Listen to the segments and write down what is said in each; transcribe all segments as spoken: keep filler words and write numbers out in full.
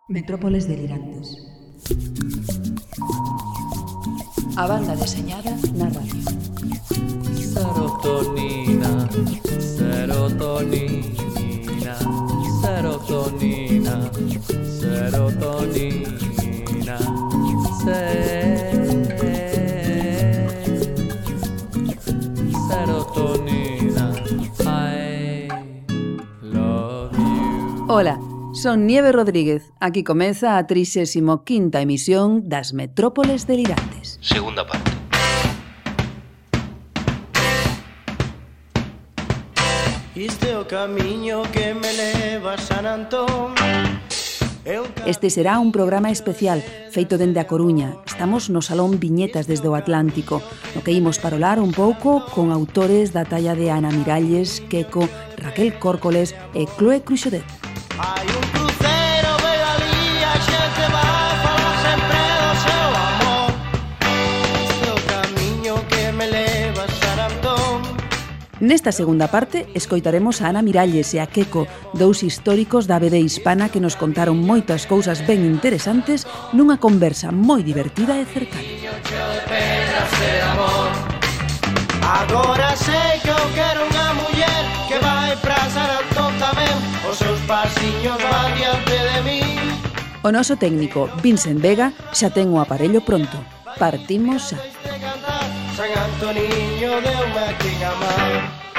Metrópoles delirantes. A banda deseñada na radio. Serotonina, serotonina, serotonina, serotonina, se- serotonina, I love you. Ola, son Nieve Rodríguez. Aquí comeza a trixésima quinta emisión das Metrópoles delirantes. Segunda parte. Este é o camiño que me leva a San Antón. Este será un programa especial feito dende a Coruña. Estamos no Salón Viñetas desde o Atlántico, no que imos parolar un pouco con autores da talla de Ana Miralles, Queco, Raquel Córcoles e Chloe Cruxodet. Hai un crucero, ve ali, a xente vai falar sempre do seu amor. Este é o camiño que me leva a San Antón. Nesta segunda parte, escoitaremos a Ana Miralles e a Queco, dous históricos da B D hispana que nos contaron moitas cousas ben interesantes nunha conversa moi divertida e cercana. Cheo de pedras de amor. Agora sei que eu quero unha muller que vai pra San Antón tamén. Os seus pasiños van diante de mí. O noso técnico, Vincent Vega, xa ten o aparello pronto. Partimos xa. De cantar, San Antoniño deume a quen amar.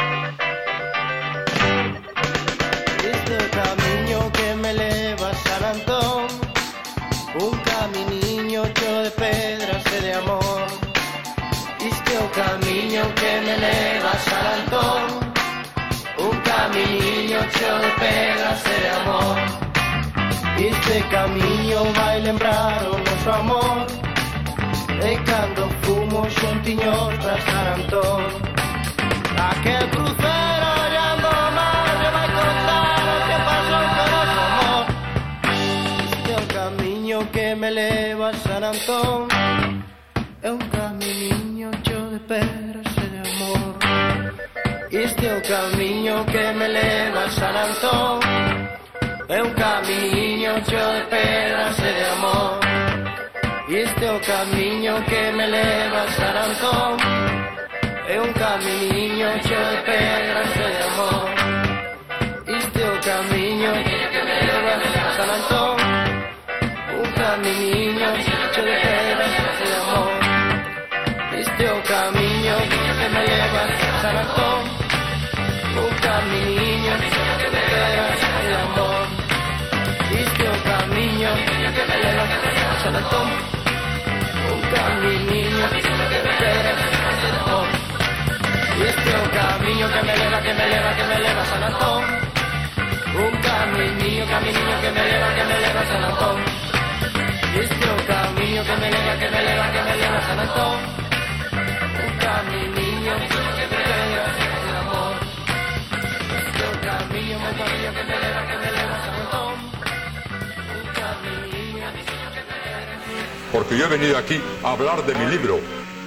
Este é o camiño que me leva a San Antón. Un caminiño cheo de pedras e de amor. Este é o camiño que me leva a San Antón. Un caminiño cheo de pedras e de amor. Este camiño vai lembrar o noso amor. E cando fumo xuntiños pra San Antón. Aquel crucero ollando o mar me vai contar o que pasou con noso amor. Este é o camiño que me leva a San Antón. É un caminiño cheo de pedras e de amor. Este é o camiño que me leva a San Antón. É un camiño cheo de pedras e de amor. Este é o camiño que me leva a San Antón. É un camiño cheo de pedras e de amor. Este é o camiño que me leva a San Antón. Un camiño cheo de pedras e de amor. Este é o camiño que me leva a San Antón. Un camiño cheo de pedras e de amor. Este é o camiño que me leva a San Antón. Un camiño que me espera de amor. Este é o camiño que me leva, que me leva, que me leva a San Antón. Un camiño, camiño que me leva, que me leva a San Antón. Este é o camiño que me leva, que me leva, que me leva a San Antón. Un camiño que me espera de amor. Este é o camiño, meu camiño que me leva, que me leva a San Antón. Un camiño que me Porque yo he venido aquí a hablar de mi libro.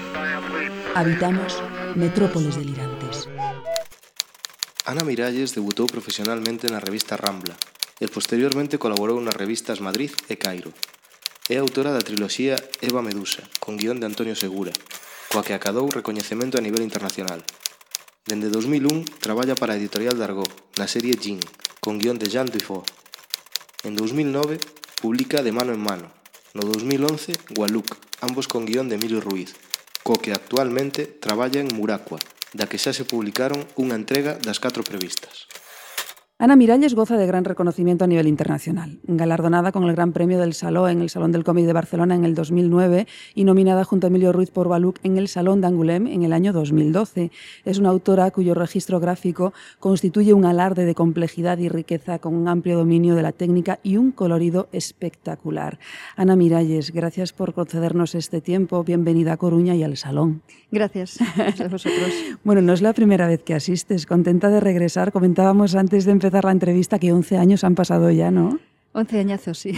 Habitamos Metrópoles delirantes. Ana Miralles debutou profesionalmente na revista Rambla e posteriormente colaborou nas revistas Madrid e Cairo. É autora da triloxía Eva Medusa, con guión de Antonio Segura, coa que acadou recoñecemento a nivel internacional. Dende dos mil un traballa para a editorial Dargaud na serie Jean, con guión de Jean Dufault. En dos mil nove publica De mano en mano. No dos mil once, Gualuc, ambos con guión de Emilio Ruiz, co que actualmente traballa en Muracua, da que xa se publicaron unha entrega das catro previstas. Ana Miralles goza de gran reconocimiento a nivel internacional, galardonada con el Gran Premio del Saló en el Salón del Cómic de Barcelona en el dos mil nueve y nominada junto a Emilio Ruiz por Gualuc en el Salón d'Angoulême en el año dos mil doce. Es una autora cuyo registro gráfico constituye un alarde de complejidad y riqueza con un amplio dominio de la técnica y un colorido espectacular. Ana Miralles, gracias por concedernos este tiempo. Bienvenida a Coruña y al Salón. Gracias, gracias a vosotros. Bueno, no es la primera vez que asistes. Contenta de regresar. Comentábamos antes de empezar la entrevista que once años han pasado ya, ¿no? once añazos, sí.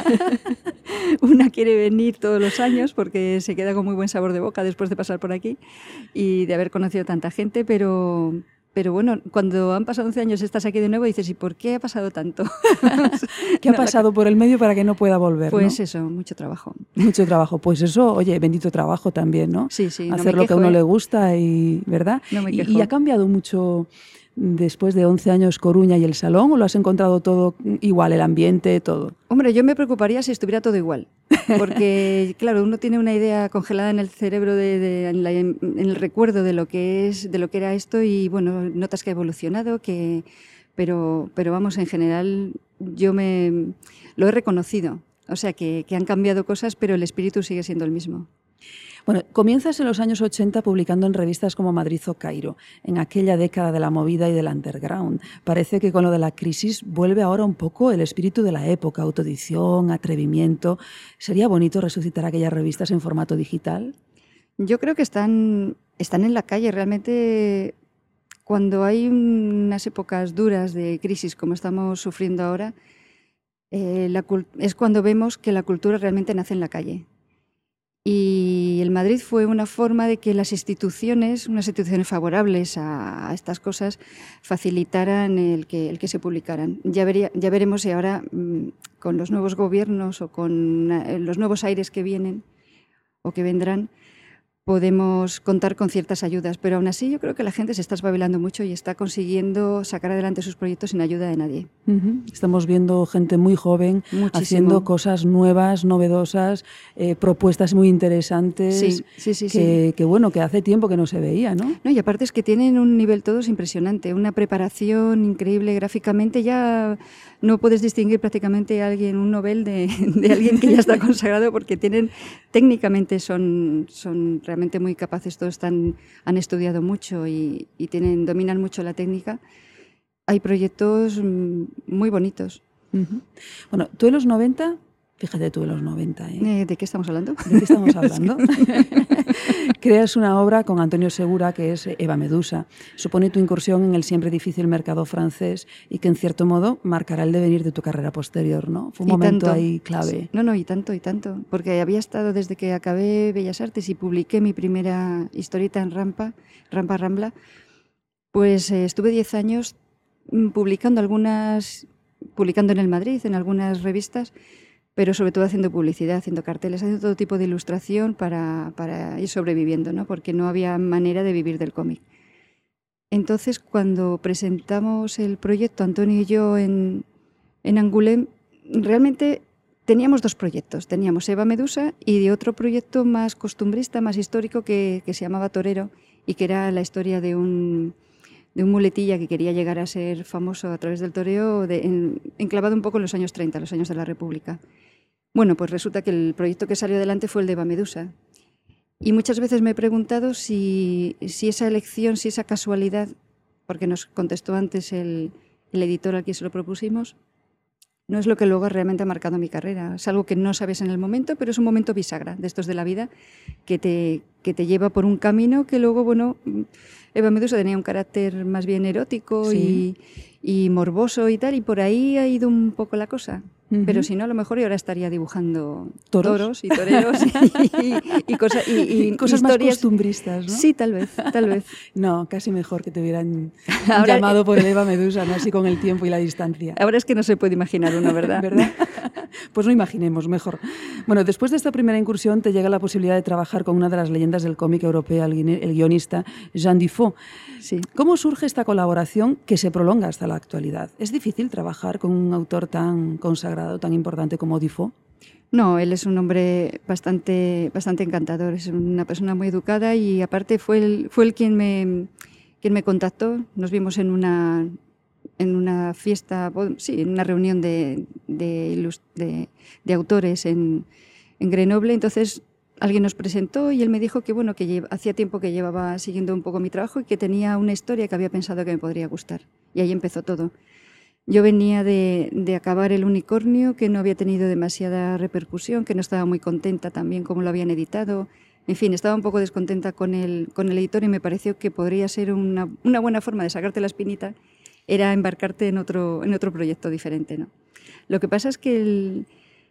Una quiere venir todos los años porque se queda con muy buen sabor de boca después de pasar por aquí y de haber conocido tanta gente, pero Pero bueno, cuando han pasado once años estás aquí de nuevo y dices, ¿y por qué ha pasado tanto? ¿Qué ha No, pasado la... por el medio para que no pueda volver? Pues ¿no? eso, mucho trabajo. Mucho trabajo. Pues eso, oye, bendito trabajo también, ¿no? Sí, sí. No Hacer me lo que a quejo, uno ¿eh? le gusta, y ¿verdad? No me y, quejo. y ha cambiado mucho después de once años Coruña y el Salón, ¿o lo has encontrado todo igual, el ambiente, todo? Hombre, yo me preocuparía si estuviera todo igual, porque claro, uno tiene una idea congelada en el cerebro, de, de, en, la, en el recuerdo de lo que es, de lo que era esto, y bueno, notas que ha evolucionado, que, pero, pero vamos, en general yo me lo he reconocido, o sea que, que han cambiado cosas, pero el espíritu sigue siendo el mismo. Bueno, comienzas en los años ochenta publicando en revistas como Madrid o Cairo, en aquella década de la movida y del underground. Parece que con lo de la crisis vuelve ahora un poco el espíritu de la época, autoedición, atrevimiento. ¿Sería bonito resucitar aquellas revistas en formato digital? Yo creo que están, están en la calle. Realmente, cuando hay unas épocas duras de crisis como estamos sufriendo ahora, eh, la, es cuando vemos que la cultura realmente nace en la calle. Y el Madrid fue una forma de que las instituciones, unas instituciones favorables a, a estas cosas, facilitaran el que, el que se publicaran. Ya, vería, ya veremos si ahora, con los nuevos gobiernos o con los nuevos aires que vienen o que vendrán, podemos contar con ciertas ayudas, pero aún así yo creo que la gente se está espabilando mucho y está consiguiendo sacar adelante sus proyectos sin ayuda de nadie. Uh-huh. Estamos viendo gente muy joven Muchísimo. Haciendo cosas nuevas, novedosas, eh, propuestas muy interesantes, sí, sí, sí, que, sí. que bueno, que hace tiempo que no se veía, ¿no? No, y aparte es que tienen un nivel todos impresionante, una preparación increíble gráficamente. Ya no puedes distinguir prácticamente a alguien, un Nobel de, de alguien que ya está consagrado, porque tienen, técnicamente son, son realmente muy capaces, todos están, han estudiado mucho y, y tienen, dominan mucho la técnica. Hay proyectos muy bonitos. Uh-huh. Bueno, tú en los noventa, fíjate tú en los noventa, ¿eh? Eh, ¿De qué estamos hablando? ¿De qué estamos hablando? Creas una obra con Antonio Segura que es Eva Medusa. Supone tu incursión en el siempre difícil mercado francés y que en cierto modo marcará el devenir de tu carrera posterior, ¿no? Fue un y momento tanto. ahí clave. Sí. No, no, y tanto, y tanto. Porque había estado desde que acabé Bellas Artes y publiqué mi primera historieta en Rampa, Rampa Rambla, pues eh, estuve diez años publicando algunas, publicando en el Madrid, en algunas revistas, pero sobre todo haciendo publicidad, haciendo carteles, haciendo todo tipo de ilustración para, para ir sobreviviendo, ¿no? Porque no había manera de vivir del cómic. Entonces, cuando presentamos el proyecto, Antonio y yo, en, en Angoulême, realmente teníamos dos proyectos. Teníamos Eva Medusa y de otro proyecto más costumbrista, más histórico, que, que se llamaba Torero, y que era la historia de un, de un muletilla que quería llegar a ser famoso a través del toreo, de, en, enclavado un poco en los años treinta, los años de la República. Bueno, pues resulta que el proyecto que salió adelante fue el de Eva Medusa. Y muchas veces me he preguntado si, si esa elección, si esa casualidad, porque nos contestó antes el, el editor al que se lo propusimos, no es lo que luego realmente ha marcado mi carrera. Es algo que no sabes en el momento, pero es un momento bisagra de estos de la vida que te, que te lleva por un camino que luego, bueno, Eva Medusa tenía un carácter más bien erótico, sí, y, y morboso y tal, y por ahí ha ido un poco la cosa. Uh-huh. Pero si no, a lo mejor yo ahora estaría dibujando toros, toros y toreros y, y, y, cosa, y, y cosas historias más costumbristas, ¿no? Sí, tal vez, tal vez. No, casi mejor que te hubieran ahora, llamado por el Eva Medusa, ¿no? Así con el tiempo y la distancia. Ahora es que no se puede imaginar uno, ¿verdad? ¿Verdad? Pues no imaginemos, mejor. Bueno, después de esta primera incursión te llega la posibilidad de trabajar con una de las leyendas del cómic europeo, el guionista Jean Dufaux. Sí. ¿Cómo surge esta colaboración que se prolonga hasta la actualidad? ¿Es difícil trabajar con un autor tan consagrado, tan importante como Dufaux? No, él es un hombre bastante, bastante encantador, es una persona muy educada y aparte fue él, fue él quien, me, quien me contactó. Nos vimos en una, en una fiesta, sí, en una reunión de, de, de, de autores en, en Grenoble. Entonces alguien nos presentó y él me dijo que, bueno, que lleva, hacía tiempo que llevaba siguiendo un poco mi trabajo y que tenía una historia que había pensado que me podría gustar. Y ahí empezó todo. Yo venía de, de acabar El unicornio, que no había tenido demasiada repercusión, que no estaba muy contenta también como lo habían editado. En fin, estaba un poco descontenta con el, con el editor y me pareció que podría ser una, una buena forma de sacarte la espinita, era embarcarte en otro, en otro proyecto diferente, ¿no? Lo que pasa es que el,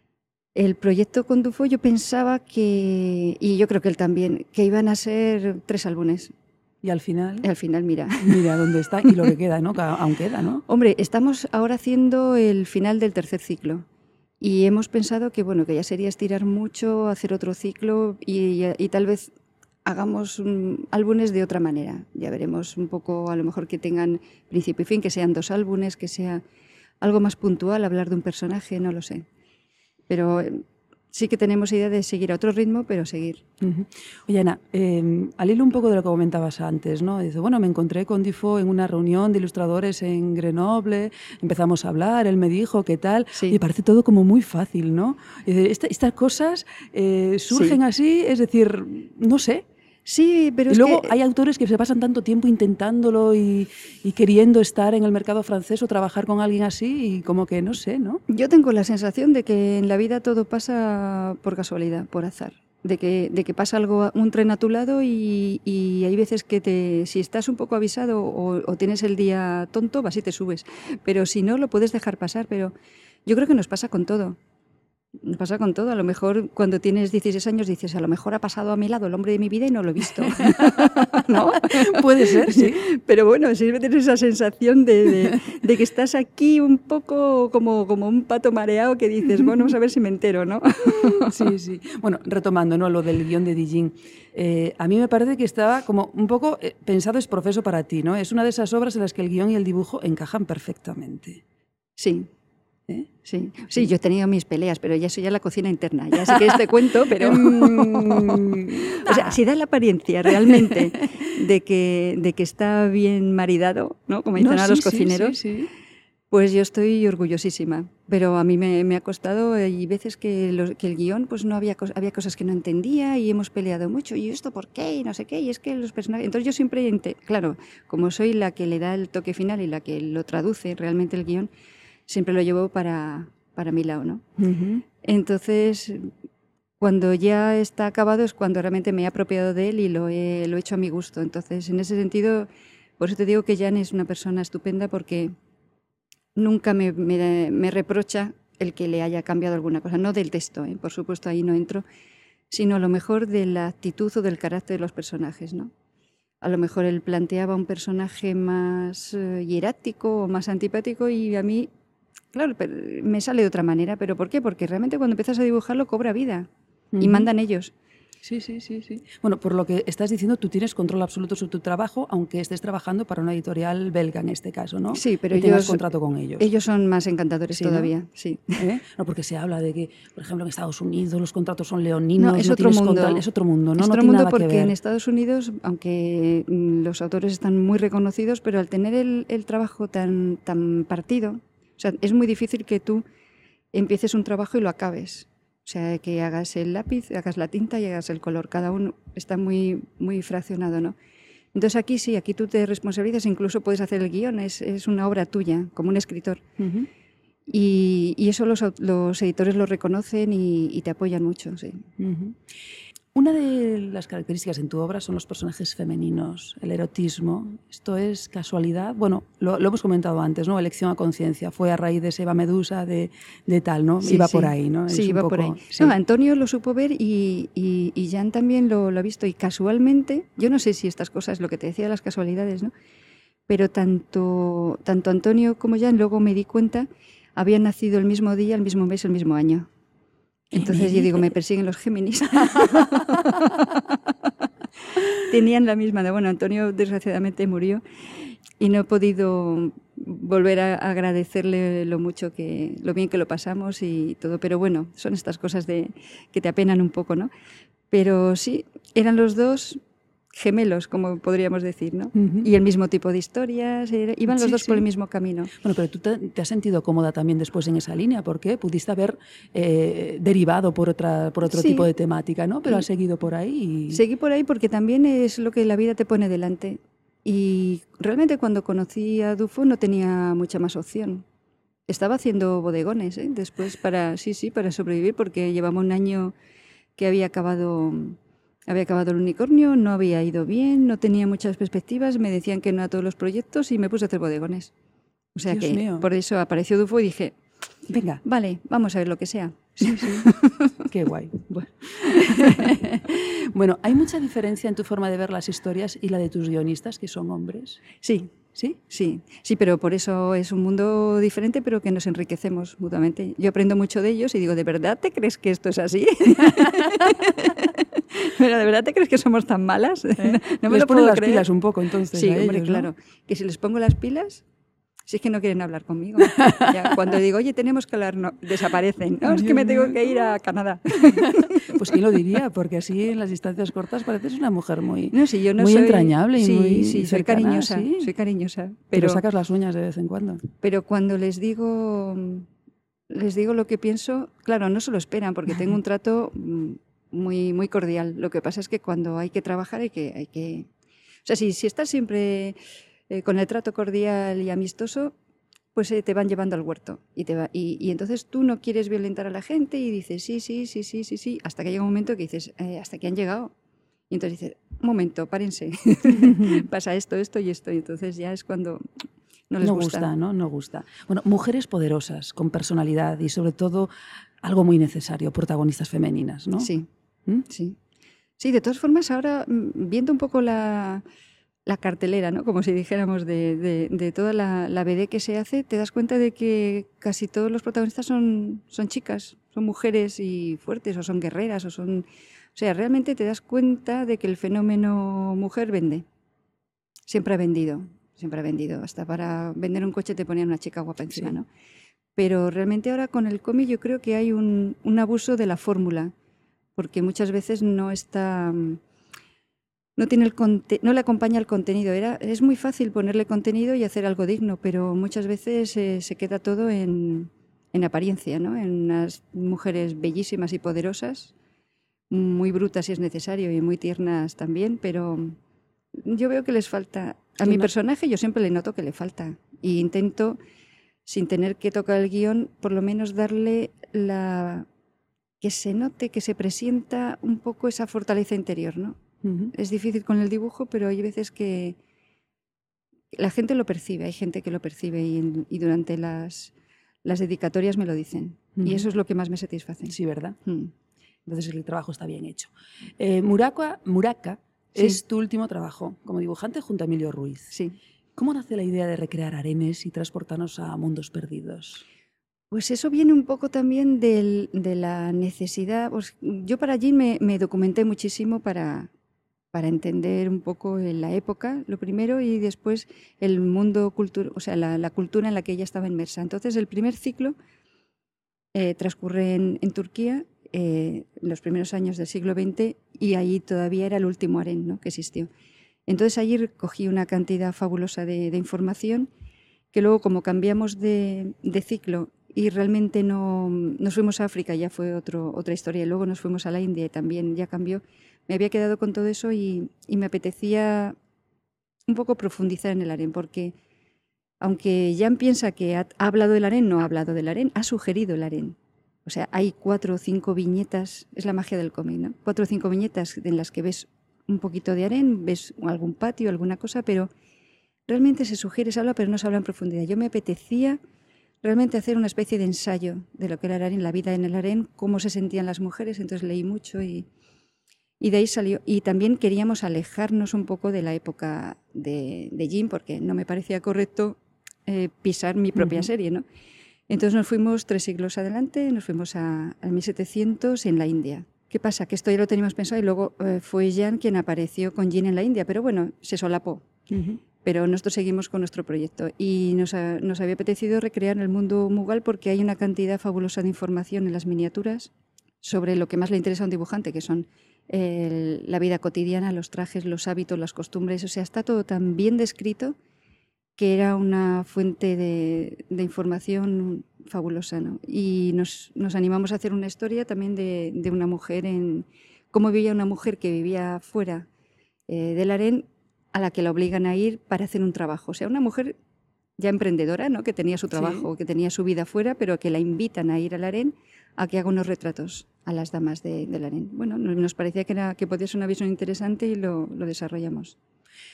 el proyecto con Dufaux yo pensaba que, y yo creo que él también, que iban a ser tres álbumes. Y al final, Y al final, mira. mira dónde está y lo que queda, ¿no? Que aún queda, ¿no? Hombre, estamos ahora haciendo el final del tercer ciclo y hemos pensado que, bueno, que ya sería estirar mucho, hacer otro ciclo y, y tal vez hagamos um, álbumes de otra manera. Ya veremos un poco, a lo mejor que tengan principio y fin, que sean dos álbumes, que sea algo más puntual, hablar de un personaje, no lo sé. Pero eh, sí que tenemos idea de seguir a otro ritmo, pero seguir. Uh-huh. Oye, Ana, eh, al hilo un poco de lo que comentabas antes, ¿no? Dice, bueno, me encontré con Dufo en una reunión de ilustradores en Grenoble, empezamos a hablar, él me dijo qué tal, Sí. y parece todo como muy fácil, ¿no? Y dice, esta, estas cosas eh, surgen Sí. así, es decir, no sé. Sí, pero Y es luego que... hay autores que se pasan tanto tiempo intentándolo y, y queriendo estar en el mercado francés o trabajar con alguien así y como que no sé, ¿no? Yo tengo la sensación de que en la vida todo pasa por casualidad, por azar. De que, de que pasa algo, un tren a tu lado y, y hay veces que te, si estás un poco avisado o, o tienes el día tonto, vas y te subes. Pero si no, lo puedes dejar pasar. Pero yo creo que nos pasa con todo. Nos pasa con todo. A lo mejor cuando tienes dieciséis años dices, a lo mejor ha pasado a mi lado el hombre de mi vida y no lo he visto. ¿No? Puede ser, sí. Pero bueno, siempre tienes esa sensación de, de, de que estás aquí un poco como, como un pato mareado que dices, bueno, vamos a ver si me entero, ¿no? Sí, sí. Bueno, retomando, ¿no?, lo del guión de Dijin. Eh, a mí me parece que estaba como un poco eh, pensado es profeso para ti, ¿no? Es una de esas obras en las que el guión y el dibujo encajan perfectamente. Sí. ¿Eh? Sí. Sí, yo he tenido mis peleas, pero ya eso ya la cocina interna. Ya sí que te cuento, pero... o sea, si da la apariencia realmente de que, de que está bien maridado, ¿no? Como dicen No, a sí, los sí, cocineros, sí, sí. pues yo estoy orgullosísima. Pero a mí me, me ha costado, hay veces que, los, que el guión, pues no había, cos, había cosas que no entendía y hemos peleado mucho. ¿Y esto por qué? Y no sé qué. Y es que los personajes... Entonces yo siempre, claro, como soy la que le da el toque final y la que lo traduce realmente el guión, siempre lo llevo para, para mi lado, ¿no? Uh-huh. Entonces, cuando ya está acabado es cuando realmente me he apropiado de él y lo he, lo he hecho a mi gusto. Entonces, en ese sentido, por eso te digo que Jan es una persona estupenda porque nunca me, me, me reprocha el que le haya cambiado alguna cosa. No del texto, ¿eh? Por supuesto, ahí no entro, sino a lo mejor de la actitud o del carácter de los personajes, ¿no? A lo mejor él planteaba un personaje más eh, hierático o más antipático y a mí... Claro, pero me sale de otra manera. ¿Pero por qué? Porque realmente cuando empiezas a dibujarlo cobra vida y Ujú. mandan ellos. Sí, sí, sí, sí. Bueno, por lo que estás diciendo, tú tienes control absoluto sobre tu trabajo, aunque estés trabajando para una editorial belga en este caso, ¿no? Sí, pero y tengas ellos- contrato con ellos. Ellos son más encantadores Sí, ¿no? todavía, sí. ¿Eh? No, porque se habla de que, por ejemplo, en Estados Unidos los contratos son leoninos, No, es otro tienes mundo. contra- es otro mundo, ¿no? Es No otro tiene mundo nada que porque ver. en Estados Unidos, aunque mm, los autores están muy reconocidos, pero al tener el, el trabajo tan, tan partido, o sea, es muy difícil que tú empieces un trabajo y lo acabes. O sea, que hagas el lápiz, hagas la tinta y hagas el color. Cada uno está muy, muy fraccionado, ¿no? Entonces aquí sí, aquí tú te responsabilizas, incluso puedes hacer el guión, es, es una obra tuya, como un escritor. Ujú. Y, y eso los, au- los editores lo reconocen y, y te apoyan mucho, sí. Ujú. Una de las características en tu obra son los personajes femeninos, el erotismo. ¿Esto es casualidad? Bueno, lo, lo hemos comentado antes, ¿no? Elección a conciencia. Fue a raíz de ese Eva Medusa, de, de tal, ¿no? Sí, iba sí. por ahí, ¿no? Es Sí, un iba por poco- ahí. sí. No, Antonio lo supo ver y, y, y Jan también lo, lo ha visto. Y casualmente, yo no sé si estas cosas, lo que te decía, las casualidades, ¿no? Pero tanto, tanto Antonio como Jan, luego me di cuenta, habían nacido el mismo día, el mismo mes, el mismo año. Entonces yo digo, me persiguen los Géminis. Tenían la misma. De, bueno, Antonio desgraciadamente murió y no he podido volver a agradecerle lo mucho que, lo bien que lo pasamos y todo. Pero bueno, son estas cosas de que te apenan un poco, ¿no? Pero sí, eran los dos gemelos, como podríamos decir, ¿no? Ujú. Y el mismo tipo de historias, era- iban los Sí, dos por sí. el mismo camino. Bueno, pero tú te, te has sentido cómoda también después en esa línea, porque pudiste haber eh, derivado por, otra, por otro Sí. tipo de temática, ¿no? Pero Y- has seguido por ahí y... Seguí por ahí porque también es lo que la vida te pone delante. Y realmente cuando conocí a Dufo no tenía mucha más opción. Estaba haciendo bodegones, ¿eh? Después para, sí, sí, para sobrevivir, porque llevaba un año que había acabado, había acabado el unicornio, no había ido bien, no tenía muchas perspectivas, me decían que no a todos los proyectos y me puse a hacer bodegones. O sea Dios que mío. por eso apareció Dufo y dije, Venga. vale, vamos a ver lo que sea. Sí, sí. Qué guay. Bueno. Bueno, ¿hay mucha diferencia en tu forma de ver las historias y la de tus guionistas, que son hombres? Sí, ¿Sí? sí, sí, pero por eso es un mundo diferente, pero que nos enriquecemos mutuamente. Yo aprendo mucho de ellos y digo, ¿de verdad te crees que esto es así? ¿Pero de verdad te crees que somos tan malas? ¿Eh? No me Les lo ponen puedo las creer. pilas un poco, entonces. Sí, a hombre, ellos, ¿no? claro. Que si les pongo las pilas, si es que no quieren hablar conmigo. Ya, cuando digo, oye, tenemos que hablar, no, desaparecen. No, es que me tengo que ir a Canadá. Pues quién lo diría, porque así en las distancias cortas pareces una mujer muy, No, sí, yo no muy soy, entrañable y sí, muy sí, soy cercana, cariñosa, ¿sí? soy cariñosa. Pero Pero, sacas las uñas de vez en cuando. pero cuando les digo, les digo lo que pienso, claro, no se lo esperan porque tengo un trato mm, muy, muy cordial. Lo que pasa es que cuando hay que trabajar hay que... Hay que... O sea, si, si estás siempre eh, con el trato cordial y amistoso, pues eh, te van llevando al huerto. Y, te va, y, y entonces tú no quieres violentar a la gente y dices sí, sí, sí, sí, sí, sí, hasta que llega un momento que dices, eh, hasta que han llegado. Y entonces dices, un momento, párense, pasa esto, esto y esto. Y entonces ya es cuando no les no gusta. gusta, ¿no? No gusta. Bueno, mujeres poderosas, con personalidad y sobre todo algo muy necesario, protagonistas femeninas, ¿no? Sí, ¿Mm? sí. Sí, de todas formas, ahora mm, viendo un poco la... la cartelera, ¿no? Como si dijéramos de, de, de toda la, la B D que se hace, te das cuenta de que casi todos los protagonistas son, son chicas, son mujeres y fuertes, o son guerreras, o son... O sea, realmente te das cuenta de que el fenómeno mujer vende. Siempre ha vendido, siempre ha vendido. Hasta para vender un coche te ponían una chica guapa encima, Sí. ¿no? Pero realmente ahora con el cómic yo creo que hay un, un abuso de la fórmula, porque muchas veces no está... No, tiene el conte- no le acompaña el contenido. Era, es muy fácil ponerle contenido y hacer algo digno, pero muchas veces eh, se queda todo en, en apariencia, ¿no? En unas mujeres bellísimas y poderosas, muy brutas si es necesario y muy tiernas también, pero yo veo que les falta. A Que mi no- personaje yo siempre le noto que le falta y intento, sin tener que tocar el guión, por lo menos darle la... que se note, que se presienta un poco esa fortaleza interior, ¿no? Ujú. Es difícil con el dibujo, pero hay veces que la gente lo percibe, hay gente que lo percibe y, en- y durante las, las dedicatorias me lo dicen. Ujú. Y eso es lo que más me satisface. Sí, ¿verdad? Mm. Entonces el trabajo está bien hecho. Eh, Muraka, Muraka Sí. es tu último trabajo como dibujante junto a Emilio Ruiz. Sí. ¿Cómo nace la idea de recrear arenes y transportarnos a mundos perdidos? Pues eso viene un poco también del- de la necesidad. Pues yo para allí me, me documenté muchísimo para, para entender un poco la época, lo primero, y después el mundo cultural, o sea, la, la cultura en la que ella estaba inmersa. Entonces, el primer ciclo eh, transcurre en, en Turquía, eh, en los primeros años del siglo veinte, y ahí todavía era el último harén, ¿no?, que existió. Entonces, allí recogí una cantidad fabulosa de, de información que luego, como cambiamos de, de ciclo y realmente no nos fuimos a África, ya fue otro, otra historia, y luego nos fuimos a la India y también ya cambió, me había quedado con todo eso y, y me apetecía un poco profundizar en el harén, porque aunque Jan piensa que ha, ha hablado del harén, no ha hablado del harén, ha sugerido el harén. O sea, hay cuatro o cinco viñetas, es la magia del cómic, ¿no? Cuatro o cinco viñetas en las que ves un poquito de harén, ves algún patio, alguna cosa, pero realmente se sugiere, se habla, pero no se habla en profundidad. Yo me apetecía realmente hacer una especie de ensayo de lo que era el harén, la vida en el harén, cómo se sentían las mujeres, entonces leí mucho y, y de ahí salió. Y también queríamos alejarnos un poco de la época de, de Jim, porque no me parecía correcto eh, pisar mi propia Ujú. serie, ¿no? Entonces nos fuimos tres siglos adelante, nos fuimos a, a mil setecientos en la India. ¿Qué pasa? Que esto ya lo teníamos pensado y luego eh, fue Jan quien apareció con Jin en la India, pero bueno, se solapó. Ujú. Pero nosotros seguimos con nuestro proyecto y nos, ha- nos había apetecido recrear el mundo mughal porque hay una cantidad fabulosa de información en las miniaturas sobre lo que más le interesa a un dibujante, que son el- la vida cotidiana, los trajes, los hábitos, las costumbres. O sea, está todo tan bien descrito que era una fuente de, de información fabulosa, ¿no? Y nos, nos animamos a hacer una historia también de, de una mujer, en cómo vivía una mujer que vivía fuera eh, del harén, a la que la obligan a ir para hacer un trabajo. O sea, una mujer ya emprendedora, ¿no?, que tenía su trabajo, Sí. que tenía su vida fuera, pero que la invitan a ir al harén a que haga unos retratos a las damas de- del harén. Bueno, nos nos parecía que, era, que podía ser una visión interesante y lo, lo desarrollamos.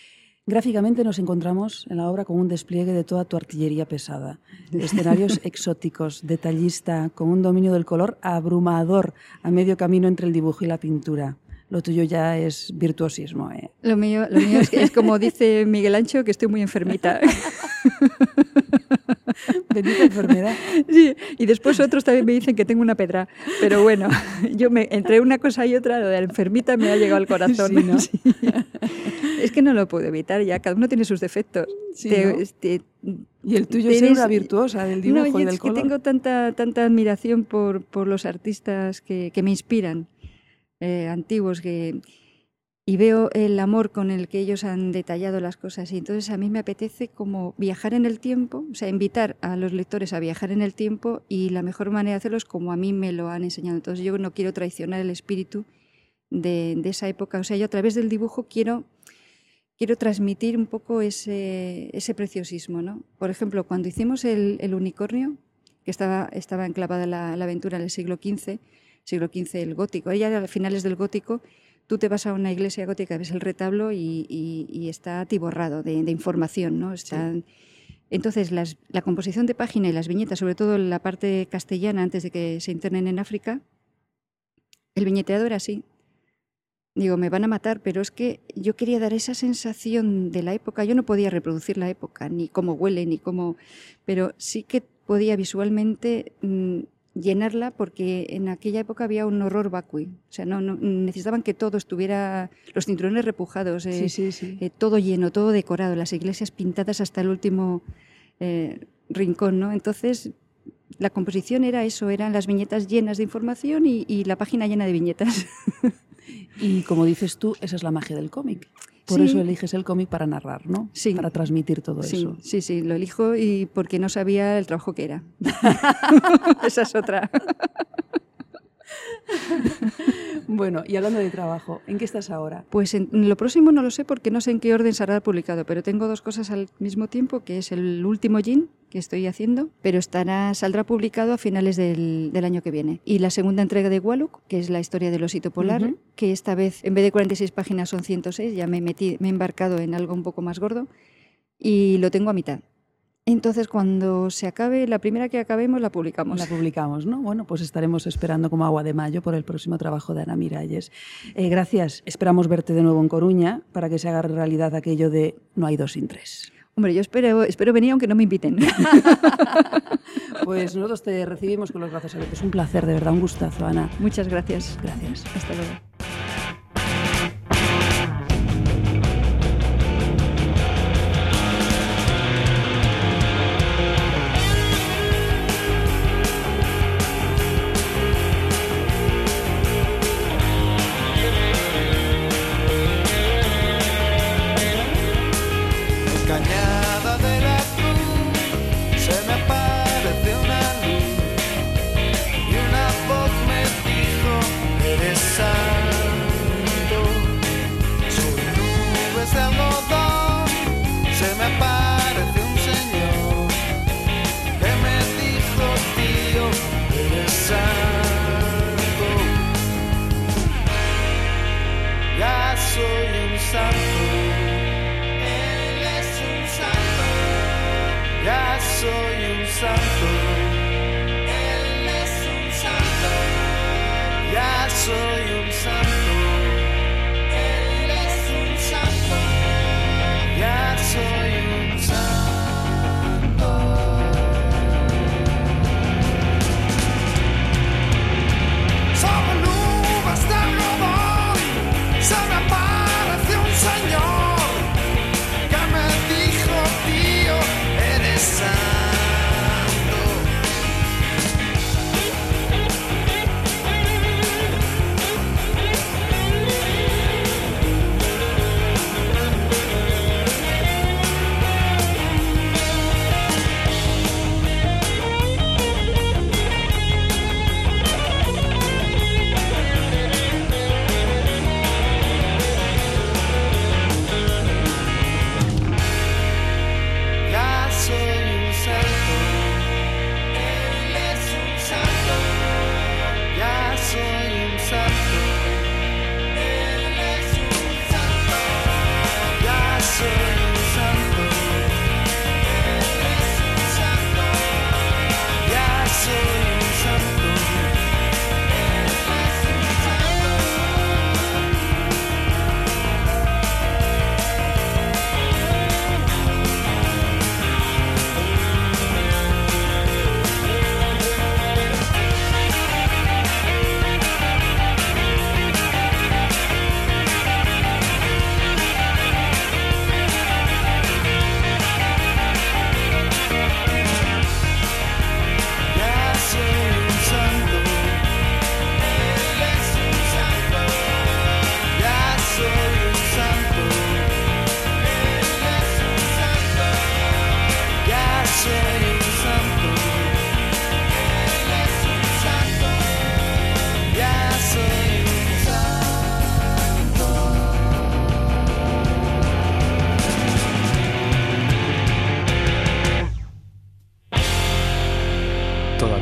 Gráficamente nos encontramos en la obra con un despliegue de toda tu artillería pesada, escenarios exóticos, detallista, con un dominio del color abrumador a medio camino entre el dibujo y la pintura. Lo tuyo ya es virtuosismo, ¿eh? Lo mío, lo mío es, es como dice Miguel Ancho, que estoy muy enfermita. Bendita enfermedad. Sí, y después otros también me dicen que tengo una pedra. Pero bueno, yo me, entre una cosa y otra, lo de la enfermita me ha llegado al corazón. Sí, ¿no? Sí. Es que no lo puedo evitar ya, cada uno tiene sus defectos. Sí, Te- ¿no? este, Y el tuyo es ser tienes- una virtuosa del dibujo no, y y del es que color. tengo tanta, tanta admiración por, por los artistas que, que me inspiran, eh, antiguos, que, y veo el amor con el que ellos han detallado las cosas. Y entonces a mí me apetece como viajar en el tiempo, o sea, invitar a los lectores a viajar en el tiempo, y la mejor manera de hacerlo es como a mí me lo han enseñado. Entonces yo no quiero traicionar el espíritu de, de esa época. O sea, yo a través del dibujo quiero... Quiero transmitir un poco ese, ese preciosismo, ¿no? Por ejemplo, cuando hicimos el, el unicornio, que estaba, estaba enclavada la, la aventura en el siglo quince, siglo quince el gótico, ya a finales del gótico, tú te vas a una iglesia gótica, ves el retablo y, y, y está atiborrado de, de información, ¿no? Está, sí. Entonces, las, la composición de página y las viñetas, sobre todo en la parte castellana, antes de que se internen en África, el viñeteado era así. Digo, me van a matar, pero es que yo quería dar esa sensación de la época. Yo no podía reproducir la época, ni cómo huele, ni cómo... Pero sí que podía visualmente mmm, llenarla, porque en aquella época había un horror vacui. O sea, no, no necesitaban que todo estuviera... Los cinturones repujados, eh, sí, sí, sí. Eh, todo lleno, todo decorado, las iglesias pintadas hasta el último eh, rincón, ¿no? Entonces... La composición era eso, eran las viñetas llenas de información y, y la página llena de viñetas. Y como dices tú, esa es la magia del cómic. Por sí. eso eliges el cómic para narrar, ¿no? Sí. Para transmitir todo sí, eso. Sí, sí, lo elijo y porque no sabía el trabajo que era. Esa es otra. Bueno, y hablando de trabajo, ¿en qué estás ahora? Pues en lo próximo no lo sé porque no sé en qué orden será publicado, pero tengo dos cosas al mismo tiempo, que es el último gin que estoy haciendo, pero estará, saldrá publicado a finales del, del año que viene. Y la segunda entrega de Waluk, que es la historia del osito polar, uh-huh. que esta vez en vez de cuarenta y seis páginas son ciento seis, ya me, metí, me he embarcado en algo un poco más gordo y lo tengo a mitad. Entonces, cuando se acabe, la primera que acabemos la publicamos. La publicamos, ¿no? Bueno, pues estaremos esperando como agua de mayo por el próximo trabajo de Ana Miralles. Eh, gracias. Esperamos verte de nuevo en Coruña para que se haga realidad aquello de no hay dos sin tres. Hombre, yo espero, espero venir aunque no me inviten. Pues nosotros te recibimos con los brazos abiertos. Un placer, de verdad, un gustazo, Ana. Muchas gracias. Gracias. Hasta luego.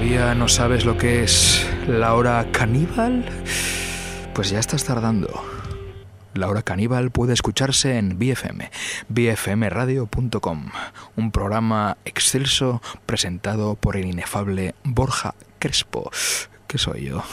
¿Todavía no sabes lo que es la hora caníbal? Pues ya estás tardando. La hora caníbal puede escucharse en B F M, b f m radio punto com, un programa excelso presentado por el inefable Borja Crespo, que soy yo.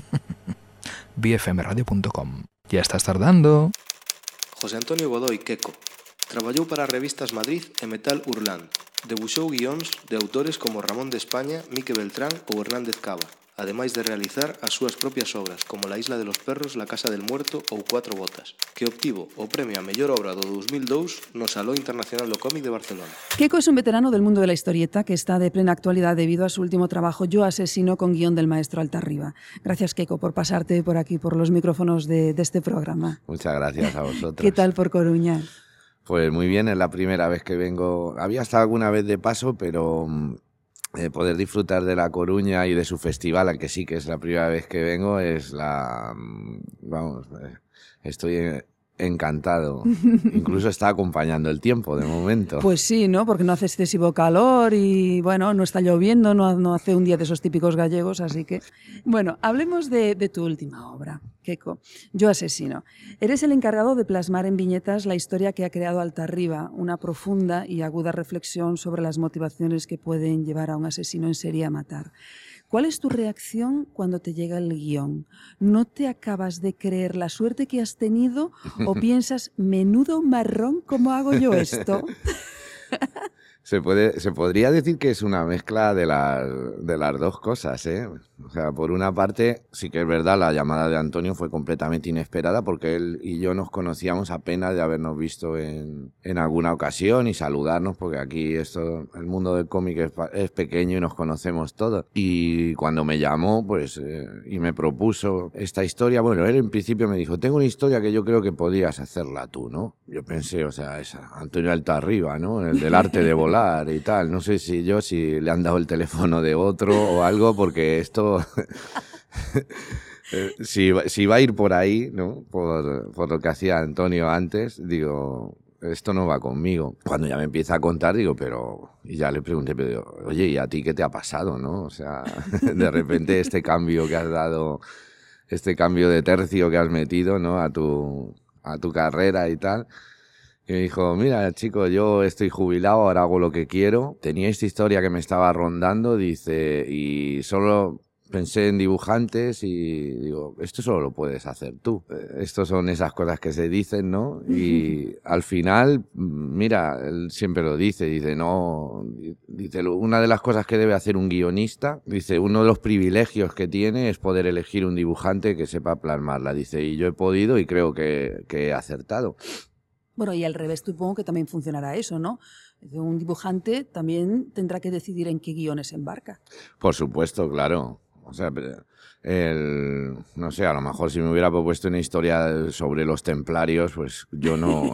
b f m radio punto com. Ya estás tardando. José Antonio Godoy Queco traballou para revistas Madrid e Metal Hurlán. Debuxou guións de autores como Ramón de España, Mique Beltrán ou Hernández Cava, ademais de realizar as súas propias obras, como La Isla de los Perros, La Casa del Muerto ou Cuatro Botas, que obtivo o premio a mellor obra do dous mil dous no Salón Internacional do Cómic de Barcelona. Queco es un veterano del mundo de la historieta que está de plena actualidad debido a su último trabajo Yo asesino, con guión del maestro Altarriba. Gracias, Queco, por pasarte por aquí, por los micrófonos de, de este programa. Muchas gracias a vosotros. ¿Qué tal por Coruña? Pues muy bien, es la primera vez que vengo. Había estado alguna vez de paso, pero eh, poder disfrutar de La Coruña y de su festival, aunque sí que es la primera vez que vengo, es la... Vamos, estoy encantado. Incluso está acompañando el tiempo de momento. Pues sí, ¿no? Porque no hace excesivo calor y, bueno, no está lloviendo, no, no hace un día de esos típicos gallegos, así que... Bueno, hablemos de, de tu última obra, Queco. Yo asesino. Eres el encargado de plasmar en viñetas la historia que ha creado Altarriba, una profunda y aguda reflexión sobre las motivaciones que pueden llevar a un asesino en serie a matar. ¿Cuál es tu reacción cuando te llega el guión? ¿No te acabas de creer la suerte que has tenido o piensas, menudo marrón, cómo hago yo esto? Se puede, se podría decir que es una mezcla de las, de las dos cosas, ¿eh? O sea, por una parte, sí que es verdad, la llamada de Antonio fue completamente inesperada porque él y yo nos conocíamos apenas de habernos visto en, en alguna ocasión y saludarnos, porque aquí esto, el mundo del cómic es, es pequeño y nos conocemos todos. Y cuando me llamó, pues, eh, y me propuso esta historia, bueno, él en principio me dijo, tengo una historia que yo creo que podrías hacerla tú, ¿no? Yo pensé, o sea, es Antonio Altarriba, ¿no? El del arte de volar y tal. No sé si yo, si le han dado el teléfono de otro o algo, porque esto... si, si va a ir por ahí, ¿no? Por, por lo que hacía Antonio antes, digo, esto no va conmigo. Cuando ya me empieza a contar, digo, pero... Y ya le pregunté, pero digo, oye, ¿y a ti qué te ha pasado, no? O sea, de repente este cambio que has dado, este cambio de tercio que has metido, ¿no? A tu, a tu carrera y tal... Y me dijo, mira, chico, yo estoy jubilado, ahora hago lo que quiero. Tenía esta historia que me estaba rondando, dice, y solo pensé en dibujantes y digo, esto solo lo puedes hacer tú. Estos son esas cosas que se dicen, ¿no? Y al final, mira, él siempre lo dice, dice, no, dice, una de las cosas que debe hacer un guionista, dice, uno de los privilegios que tiene es poder elegir un dibujante que sepa plasmarla. Dice, y yo he podido y creo que, que he acertado. Bueno, y al revés supongo que también funcionará eso, ¿no? Un dibujante también tendrá que decidir en qué guiones embarca. Por supuesto, claro. O sea, el, no sé, a lo mejor si me hubiera propuesto una historia sobre los templarios, pues yo no...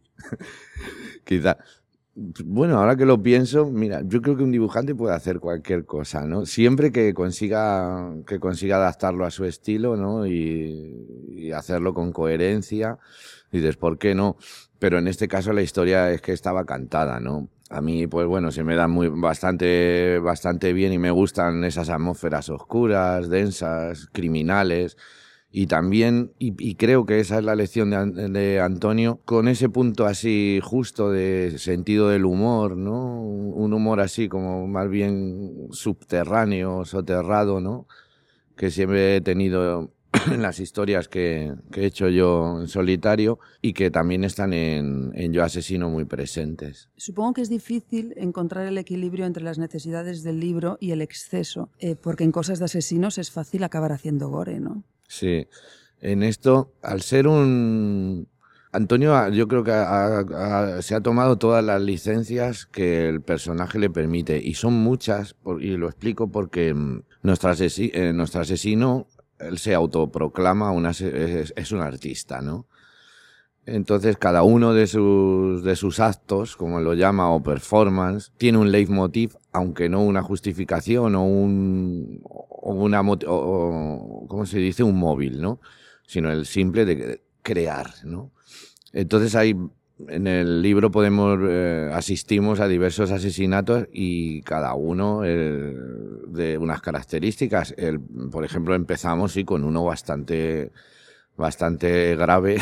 Quizá... Bueno, ahora que lo pienso, mira, yo creo que un dibujante puede hacer cualquier cosa, ¿no? Siempre que consiga, que consiga adaptarlo a su estilo, ¿no? Y, y hacerlo con coherencia. Y dices, ¿por qué no? Pero en este caso la historia es que estaba cantada, ¿no? A mí, pues bueno, se me da muy, bastante, bastante bien y me gustan esas atmósferas oscuras, densas, criminales. Y también, y, y creo que esa es la lección de, de Antonio, con ese punto así justo de sentido del humor, ¿no? Un humor así como más bien subterráneo, soterrado, ¿no? Que siempre he tenido en las historias que, que he hecho yo en solitario y que también están en, en Yo asesino muy presentes. Supongo que es difícil encontrar el equilibrio entre las necesidades del libro y el exceso, eh, porque en cosas de asesinos es fácil acabar haciendo gore, ¿no? Sí, en esto, al ser un... Antonio, yo creo que ha, ha, se ha tomado todas las licencias que el personaje le permite, y son muchas, por, y lo explico porque nuestro, asesi, eh, nuestro asesino, él se autoproclama, una, es, es un artista, ¿no? Entonces, cada uno de sus, de sus actos, como lo llama, o performance, tiene un leitmotiv, aunque no una justificación o un, o una, o, o, ¿cómo se dice? Un móvil, ¿no? Sino el simple de crear, ¿no? Entonces hay en el libro podemos eh, asistimos a diversos asesinatos y cada uno eh, de unas características. El, por ejemplo, empezamos sí, con uno bastante, bastante grave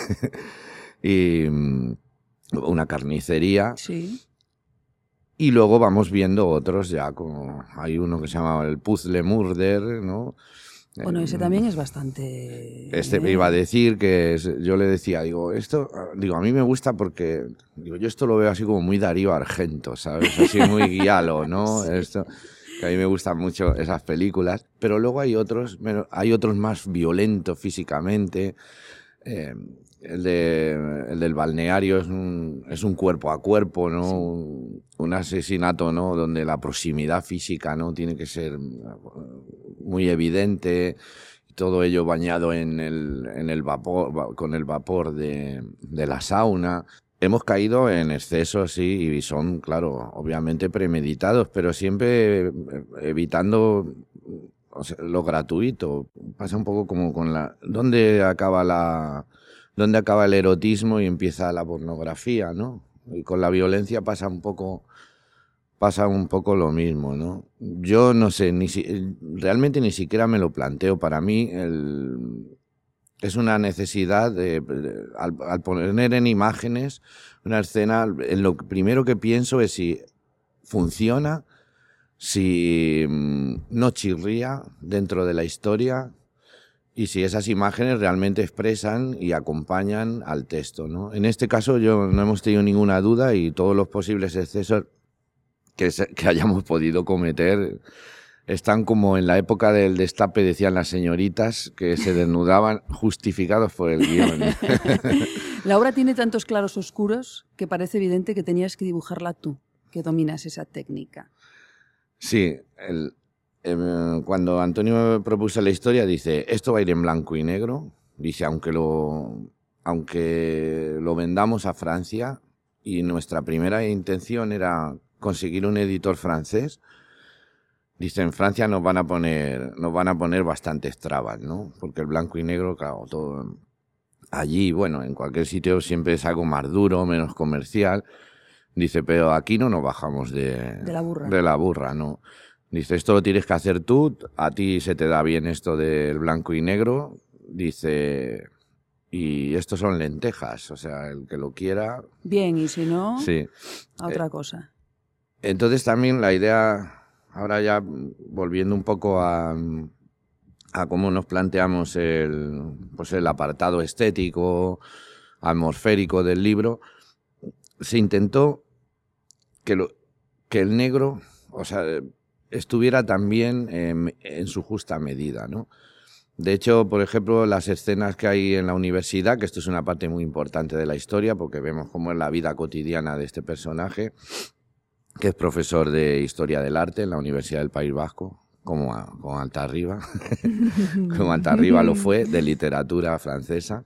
y una carnicería. Sí. Y luego vamos viendo otros ya, como hay uno que se llama el Puzzle Murder, ¿no? Bueno, ese también es bastante... Este me iba a decir que es, yo le decía, digo, esto, digo, a mí me gusta porque, digo, yo esto lo veo así como muy Darío Argento, ¿sabes? Así muy guialo, ¿no? Sí. Esto, que a mí me gustan mucho esas películas, pero luego hay otros, hay otros más violentos físicamente. Eh, el, de, el del balneario es un, es un cuerpo a cuerpo, ¿no? Sí. Un, un asesinato, ¿no? Donde la proximidad física, ¿no? Tiene que ser muy evidente, todo ello bañado en el, en el vapor, con el vapor de, de la sauna. Hemos caído en excesos, sí, y son, claro, obviamente premeditados, pero siempre evitando, o sea, lo gratuito. Pasa un poco como con la... ¿Dónde acaba la... ¿Dónde acaba el erotismo y empieza la pornografía, ¿no? Y con la violencia pasa un poco, pasa un poco lo mismo, ¿no? Yo no sé, ni si, realmente ni siquiera me lo planteo. Para mí el, es una necesidad de, de al, al poner en imágenes una escena, en lo primero que pienso es si funciona, si no chirría dentro de la historia, y si esas imágenes realmente expresan y acompañan al texto, ¿no? En este caso yo no hemos tenido ninguna duda y todos los posibles excesos que, se, que hayamos podido cometer están como en la época del destape, decían las señoritas, que se desnudaban justificados por el guión. La obra tiene tantos claros oscuros que parece evidente que tenías que dibujarla tú, que dominas esa técnica. Sí, el... Cuando Antonio me propuso la historia, dice, esto va a ir en blanco y negro. Dice, aunque lo, aunque lo vendamos a Francia, y nuestra primera intención era conseguir un editor francés, dice, en Francia nos van a poner, nos van a poner bastantes trabas, ¿no? Porque el blanco y negro, claro, todo... Allí, bueno, en cualquier sitio siempre es algo más duro, menos comercial. Dice, pero aquí no nos bajamos de, de la burra. De la burra, ¿no? Dice, esto lo tienes que hacer tú, a ti se te da bien esto del blanco y negro. Dice, y esto son lentejas, o sea, el que lo quiera... Bien, y si no, sí. a otra eh, cosa. Entonces también la idea, ahora ya volviendo un poco a, a cómo nos planteamos el, pues el apartado estético, atmosférico del libro, se intentó que, lo, que el negro, o sea... estuviera también eh, en su justa medida, ¿no? De hecho, por ejemplo, las escenas que hay en la universidad, que esto es una parte muy importante de la historia, porque vemos cómo es la vida cotidiana de este personaje, que es profesor de Historia del Arte en la Universidad del País Vasco, como, a, como Altarriba, como Altarriba lo fue, de literatura francesa.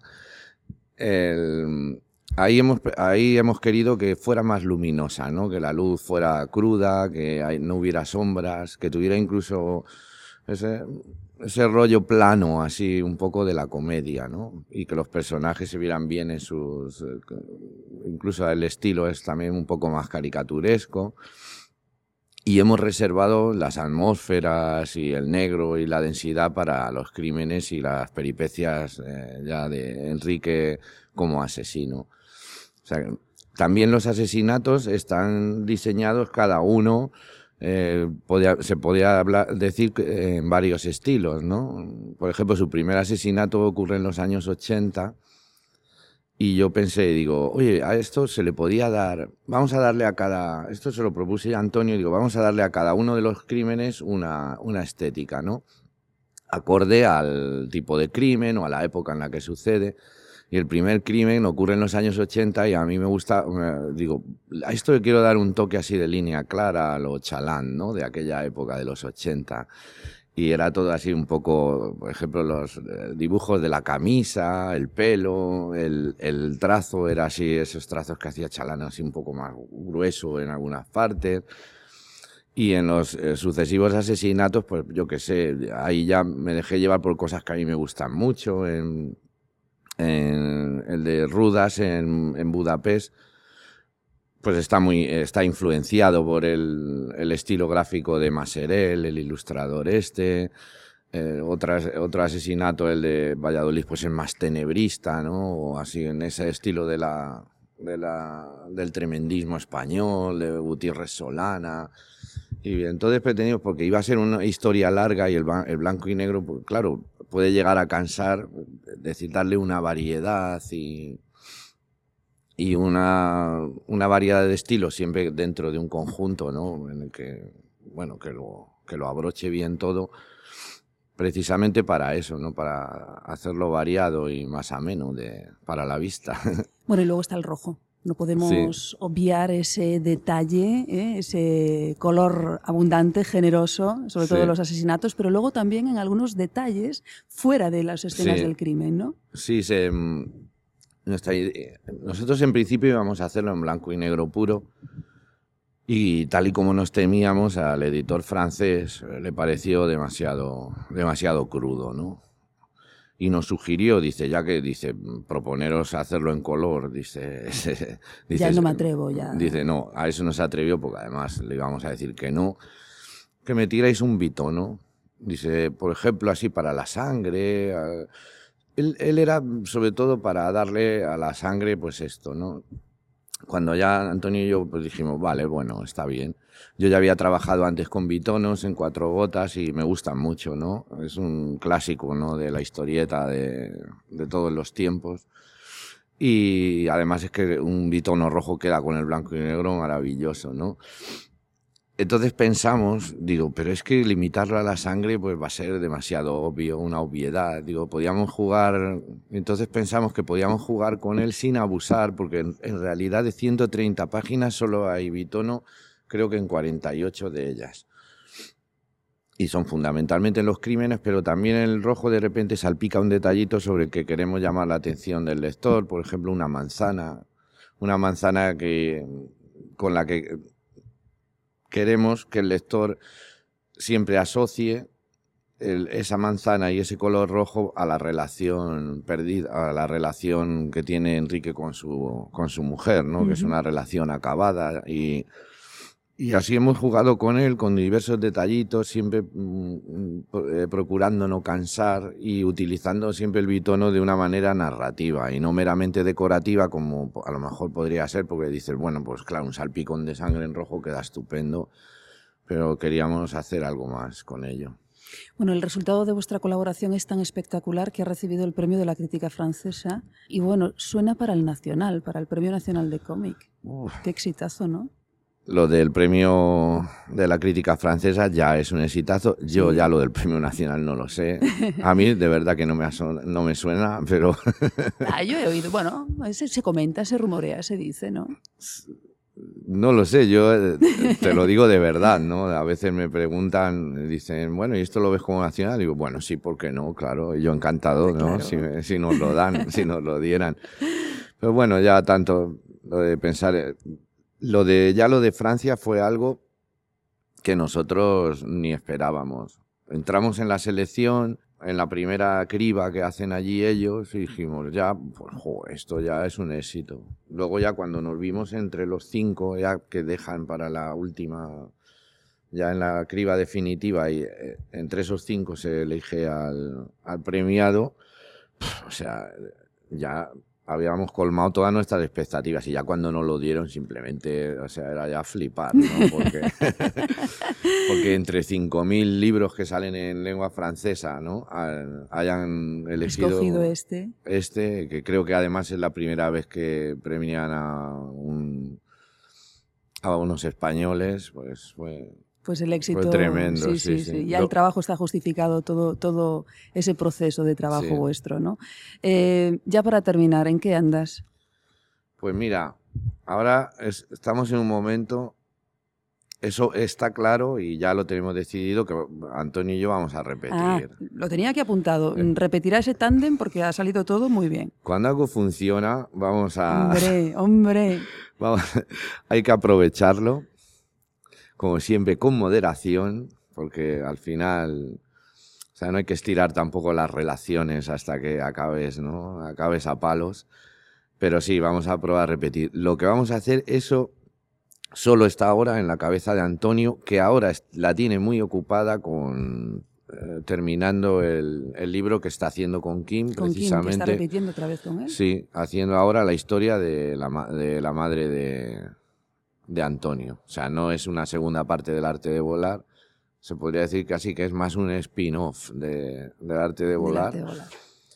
El... Ahí hemos, ahí hemos querido que fuera más luminosa, ¿no? Que la luz fuera cruda, que hay, no hubiera sombras, que tuviera incluso ese, ese rollo plano, así un poco de la comedia, ¿no? Y que los personajes se vieran bien en sus... Incluso el estilo es también un poco más caricaturesco. Y hemos reservado las atmósferas y el negro y la densidad para los crímenes y las peripecias eh, ya de Enrique como asesino. O sea, también los asesinatos están diseñados cada uno, eh, podía, se podía hablar, decir eh, en varios estilos, ¿no? Por ejemplo, su primer asesinato ocurre en los años ochenta y yo pensé, digo, oye, a esto se le podía dar, vamos a darle a cada, esto se lo propuse a Antonio, digo, vamos a darle a cada uno de los crímenes una, una estética, ¿no? Acorde al tipo de crimen o a la época en la que sucede. Y el primer crimen ocurre en los años ochenta y a mí me gusta, digo, a esto le quiero dar un toque así de línea clara a lo chalán, ¿no? De aquella época de los ochenta. Y era todo así un poco, por ejemplo, los dibujos de la camisa, el pelo, el, el trazo era así, esos trazos que hacía Chalán así un poco más grueso en algunas partes. Y en los eh, sucesivos asesinatos, pues yo qué sé, ahí ya me dejé llevar por cosas que a mí me gustan mucho, en... en, el de Rudas en, en Budapest, pues está muy está influenciado por el, el estilo gráfico de Maserel, el ilustrador este. Eh, otras, otro asesinato, el de Valladolid, pues es más tenebrista, ¿no? O así, en ese estilo de la, de la, del tremendismo español, de Gutiérrez Solana. Y entonces pretendimos, porque iba a ser una historia larga y el, el blanco y negro, pues claro, puede llegar a cansar, decir, darle una variedad y, y una, una variedad de estilos siempre dentro de un conjunto, ¿no? En el que, bueno, que lo, que lo abroche bien todo. Precisamente para eso, ¿no? Para hacerlo variado y más ameno de, para la vista. Bueno, y luego está el rojo. No podemos sí. obviar ese detalle, ¿eh? Ese color abundante, generoso, sobre todo sí. en los asesinatos, pero luego también en algunos detalles fuera de las escenas sí. del crimen, ¿no? Sí, se, nuestra, nosotros en principio íbamos a hacerlo en blanco y negro puro. Y tal y como nos temíamos, al editor francés le pareció demasiado, demasiado crudo, ¿no? Y nos sugirió, dice, ya que, dice, proponeros hacerlo en color, dice... dice ya no me atrevo, ya. Dice, no, a eso no se atrevió, porque además le íbamos a decir que no, que me tiráis un bitono. Dice, por ejemplo, así para la sangre... A... Él, él era, sobre todo, para darle a la sangre, pues esto, ¿no? Cuando ya Antonio y yo pues dijimos, vale, bueno, está bien. Yo ya había trabajado antes con bitonos en Cuatro Gotas y me gustan mucho, ¿no? Es un clásico, ¿no? De la historieta de, de todos los tiempos. Y además es que un bitono rojo queda con el blanco y negro maravilloso, ¿no? Entonces pensamos, digo, pero es que limitarlo a la sangre pues va a ser demasiado obvio, una obviedad. Digo, podíamos jugar, entonces pensamos que podíamos jugar con él sin abusar, porque en, en realidad de ciento treinta páginas solo hay bitono, creo que en cuarenta y ocho de ellas. Y son fundamentalmente en los crímenes, pero también en el rojo de repente salpica un detallito sobre el que queremos llamar la atención del lector, por ejemplo, una manzana, una manzana que con la que... Queremos que el lector siempre asocie el, esa manzana y ese color rojo a la relación perdida, a la relación que tiene Enrique con su, con su mujer, ¿no? Uh-huh. Que es una relación acabada. Y, y así hemos jugado con él, con diversos detallitos, siempre mm, eh, procurando no cansar y utilizando siempre el bitono de una manera narrativa y no meramente decorativa, como a lo mejor podría ser, porque dices, bueno, pues claro, un salpicón de sangre en rojo queda estupendo, pero queríamos hacer algo más con ello. Bueno, el resultado de vuestra colaboración es tan espectacular que ha recibido el premio de la crítica francesa y bueno, suena para el Nacional, para el Premio Nacional de Cómic. Uf. Qué exitazo, ¿no? Lo del premio de la crítica francesa ya es un exitazo. Yo sí. ya lo del premio nacional no lo sé. A mí de verdad que no me, no me suena, pero... ah, yo he oído, bueno, se, se comenta, se rumorea, se dice, ¿no? No lo sé, yo te lo digo de verdad, ¿no? A veces me preguntan, dicen, bueno, ¿y esto lo ves como nacional? Digo, bueno, sí, ¿por qué no? Claro, yo encantado, ¿no? Claro. Si, si nos lo dan, si nos lo dieran. Pero bueno, ya tanto lo de pensar... Lo de, ya lo de Francia fue algo que nosotros ni esperábamos. Entramos en la selección, en la primera criba que hacen allí ellos, y dijimos, ya, pues, jo, esto ya es un éxito. Luego ya cuando nos vimos entre los cinco, ya que dejan para la última, ya en la criba definitiva, y eh, entre esos cinco se elige al, al premiado, pff, o sea, ya... habíamos colmado todas nuestras expectativas y ya cuando nos lo dieron simplemente, o sea, era ya flipar, ¿no? Porque, porque entre cinco mil libros que salen en lengua francesa, ¿no? Hayan elegido escogido este. Este, que creo que además es la primera vez que premian a, un, a unos españoles, pues fue... Pues el éxito fue tremendo, sí, sí, sí, sí. Ya Lo... el trabajo está justificado, todo, todo ese proceso de trabajo sí. vuestro, ¿no? Eh, ya para terminar, ¿en qué andas? Pues mira, ahora es, estamos en un momento, eso está claro y ya lo tenemos decidido, que Antonio y yo vamos a repetir. Ah, lo tenía aquí apuntado, eh. repetirá ese tándem porque ha salido todo muy bien. Cuando algo funciona, vamos a... Hombre, hombre. Vamos, hay que 'como siempre, con moderación, porque al final sea, no hay que estirar tampoco las relaciones hasta que acabes, ¿no? Acabes a palos. Pero sí, vamos a probar a repetir. Lo que vamos a hacer, eso solo está ahora en la cabeza de Antonio, que ahora la tiene muy ocupada con eh, terminando el, el libro que está haciendo con Kim, con precisamente. Kim, que está repitiendo otra vez con él. Sí, haciendo ahora la historia de la, de la madre de, de Antonio. O sea, no es una segunda parte del arte de volar. Se podría decir casi que es más un spin-off de, del arte de volar. Del arte de volar.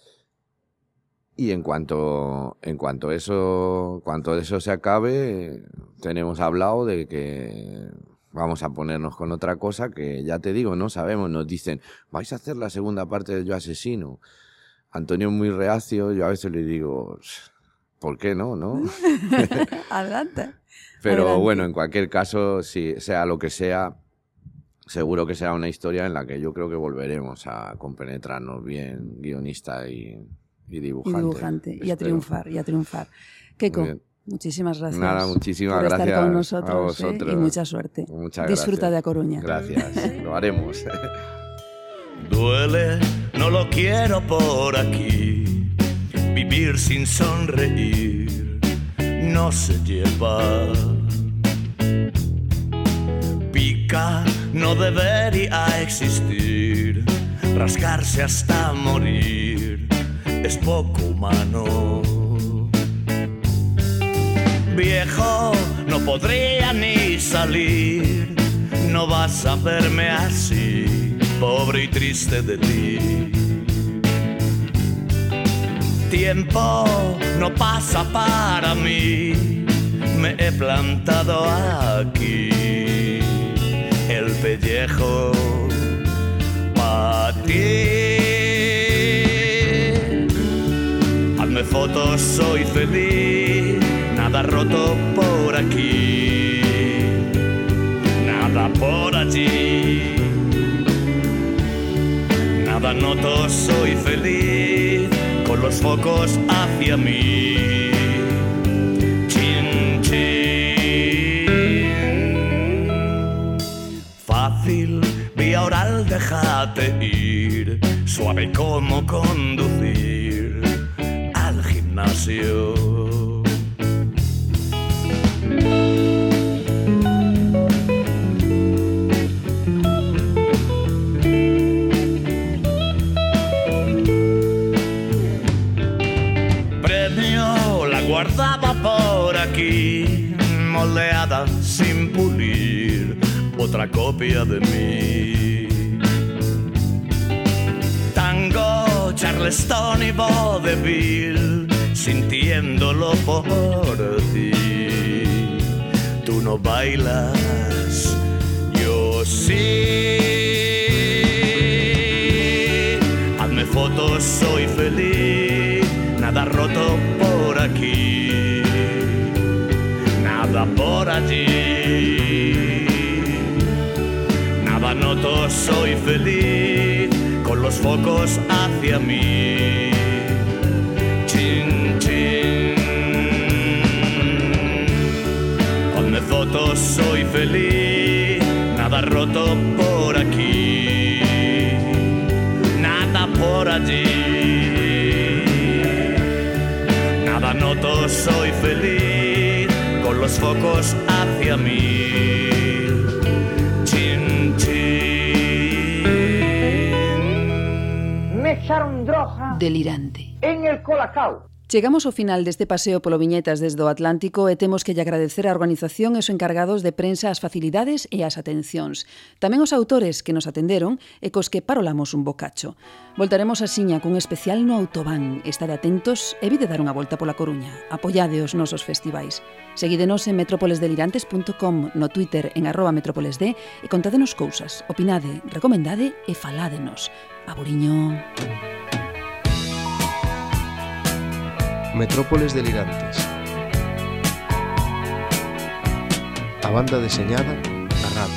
Y en cuanto, en cuanto eso, cuanto eso se acabe, tenemos hablado de que vamos a ponernos con otra cosa que ya te digo, no sabemos. Nos dicen, vais a hacer la segunda parte de Yo Asesino. Antonio es muy reacio, yo a veces le digo, ¿por qué no? ¿no? Adelante. Pero Adelante. Bueno, en cualquier caso, si sea lo que sea, seguro que será una historia en la que yo creo que volveremos a compenetrarnos bien, guionista y... Y dibujante. Y dibujante. Y a espero. triunfar, y a triunfar. Keiko, muchísimas gracias. Nada, muchísimas por gracias estar con a nosotros, vosotros. ¿eh? Y mucha suerte. Muchas Disfruta gracias. de A Coruña. Gracias, lo haremos. Duele, no lo quiero por aquí. Vivir sin sonreír no se lleva. Pica, no debería existir. Rascarse hasta morir es poco humano. Viejo, no podría ni salir. No vas a verme así, pobre y triste de ti. Tiempo no pasa para mí. Me he plantado aquí el pellejo para ti. Hazme fotos, soy feliz. Nada roto por aquí, nada por allí. Nada noto, soy feliz. Con los focos hacia mí. Chin, chin. Fácil, vía oral, déjate ir. Suave como conducir al gimnasio. Premio, la guardaba por aquí, moldeada sin pulir, otra copia de mí. Tango, Charleston y vaudeville, sintiéndolo por ti. Tú no bailas, yo sí. Hazme fotos, soy feliz. Nada roto por aquí, nada por allí. Nada noto, soy feliz. Con los focos hacia mí. Chin, chin. Hazme fotos, soy feliz. Nada roto por aquí, nada por allí. Nada noto, soy feliz. Con los focos hacia mí. Chin, chin. Me echaron droga Delirante. en el Colacao. Chegamos ao final deste paseo polo Viñetas desde o Atlántico e temos que lle agradecer a organización e os encargados de prensa as facilidades e as atencións. Tamén os autores que nos atenderon e cos que parolamos un bocacho. Voltaremos a Siña cun especial no Autobán. Estade atentos e vide dar unha volta pola Coruña. Apoiade os nosos festivais. Seguídenos en metrópoles delirantes punto com, no Twitter en arroba metrópolesd e contádenos cousas, opinade, recomendade e faládenos. Aburiño. Metrópoles Delirantes. A banda deseñada na radio.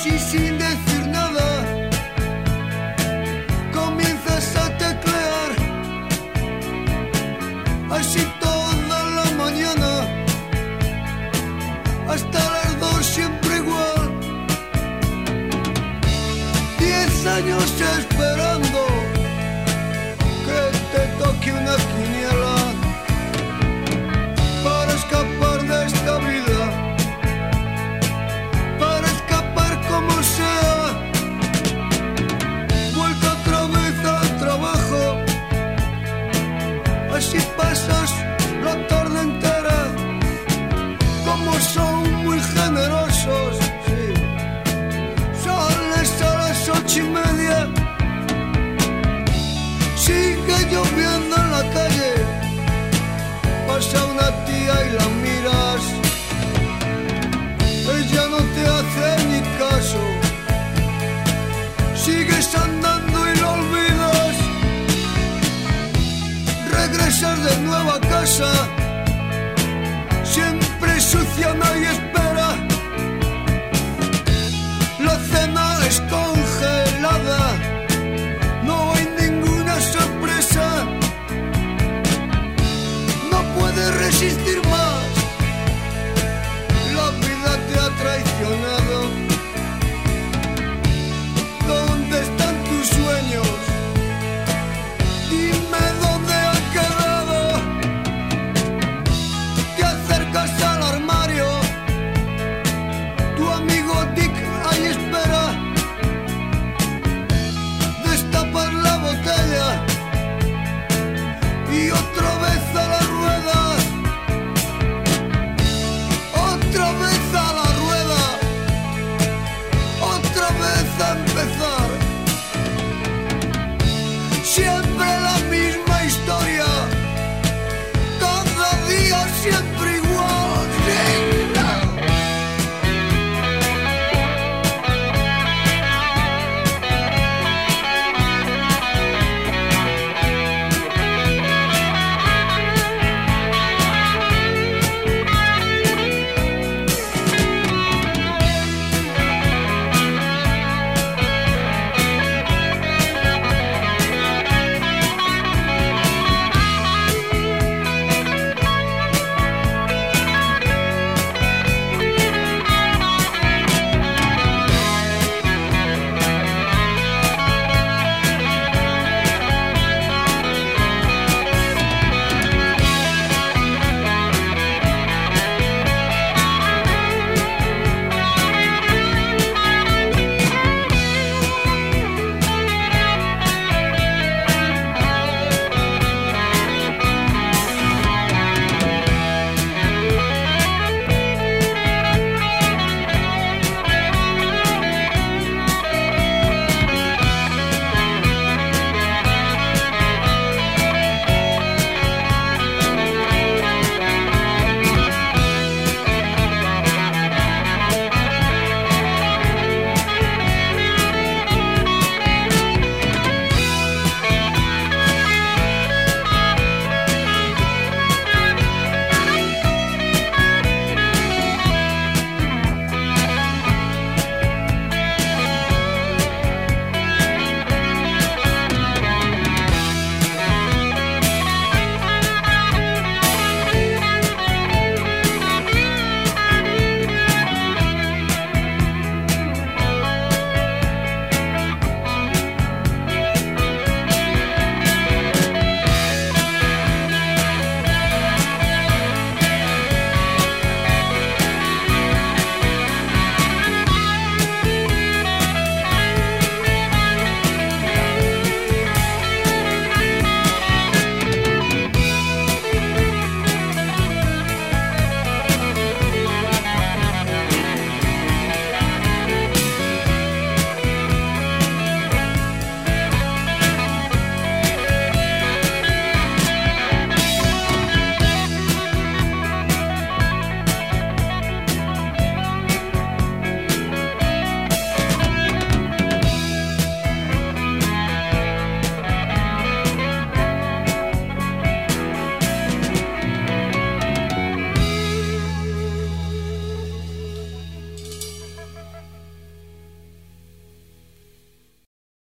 Así sin decir nada, comienzas a teclear. Así toda la mañana, hasta las dos siempre igual. Diez años esperando que te toque una quiniela para escapar de esta vida, para escapar como sea. Vuelta otra vez al trabajo, así pasas la tarde entera. Como son muy generosos, sí. Sales a las ocho y media, sigue lloviendo en la calle, pasa una tía y la miras, ella no te hace ni caso, sigues andando y lo olvidas. Regresas de nuevo a casa, siempre sucia, nadie espera.